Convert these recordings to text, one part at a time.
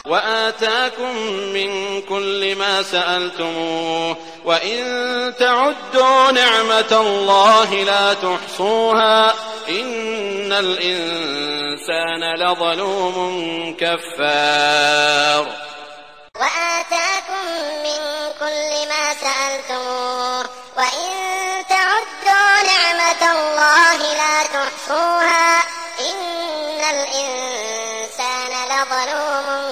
وآتاكم من كل ما سألتموه وإن تعدوا نعمة الله لا تحصوها إن الإنسان لظلوم كفار. وآتاكم من كل ما سألتموه وإن تعدوا نعمة الله لا تحصوها إن الإنسان لظلوم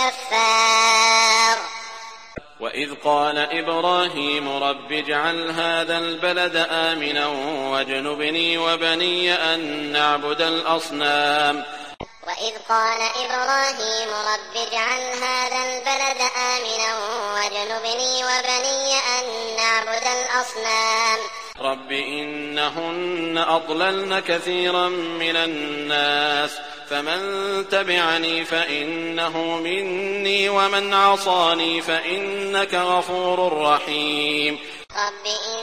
كفار. وإذ قال إبراهيم رب اجعل هذا البلد آمنا واجنبني وبني أن نعبد الأصنام. وإذ قال إبراهيم رب اجعل هذا البلد آمنا واجنبني وبني أن نعبد الأصنام. رب إنهن أضللن كثيرا من الناس فمن تبعني فإنه مني ومن عصاني فإنك غفور رحيم. رب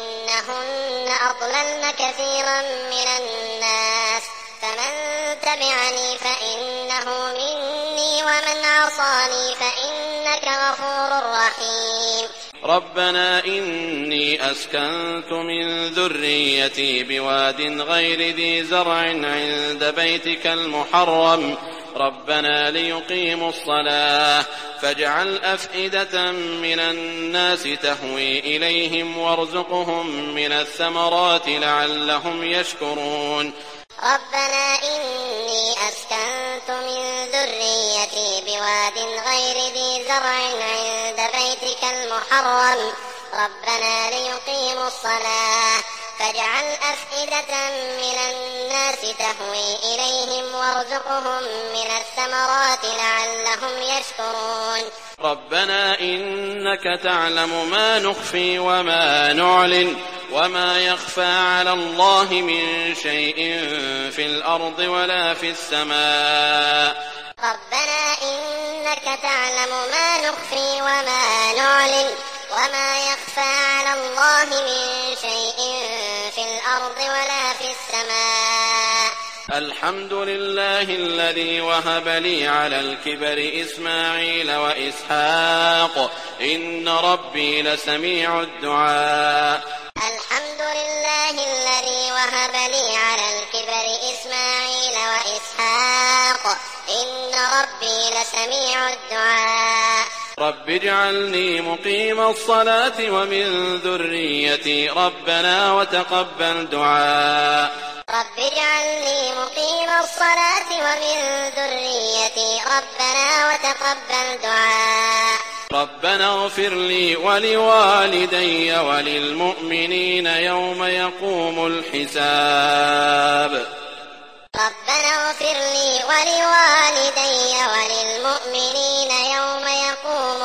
إنهن أضللن كثيرا من الناس فمن تبعني فإنه مني ومن عصاني فإنك غفور رحيم. ربنا إني أسكنت من ذريتي بواد غير ذي زرع عند بيتك المحرم ربنا ليقيموا الصلاة فاجعل أفئدة من الناس تهوي إليهم وارزقهم من الثمرات لعلهم يشكرون. ربنا إني أسكنت من ذريتي بواد غير ذي زرع عند بيتك المحرم ربنا ليقيموا الصلاة فاجعل أفئدة من الناس تهوي إليهم وارزقهم من الثمرات لعلهم يشكرون. ربنا إنك تعلم ما نخفي وما نعلن وما يخفى على الله من شيء في الأرض ولا في السماء. ربنا إنك تعلم ما نخفي وما نعلن وما يخفى على الله من شيء في الأرض ولا في السماء. الحمد لله الذي وهب لي على الكبر إسماعيل وإسحاق إن ربي لسميع الدعاء. الحمد لله الذي وهب لي على الكبر إسماعيل وإسحاق إن ربي لسميع الدعاء. رب اجعلني مقيم الصلاة ومن ذريتي ربنا وتقبل دعاء. رب اجعلني مقيم الصلاة ومن ذريتي ربنا وتقبل دعاء. ربنا اغفر لي ولوالدي وللمؤمنين يوم يقوم الحساب. ربنا اغفر لي ولوالدي وللمؤمنين يوم يقوم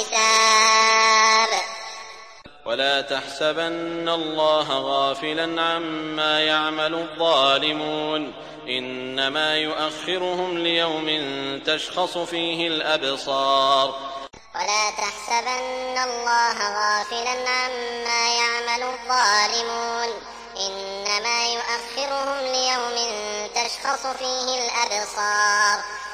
الحساب. ولا تحسبن الله غافلا عما يعمل الظالمون إنما يؤخرهم ليوم تشخص فيه الأبصار. ولا تحسبن الله غافلا عما يعمل الظالمون إنما يؤخرهم ليوم تشخص فيه الأبصار.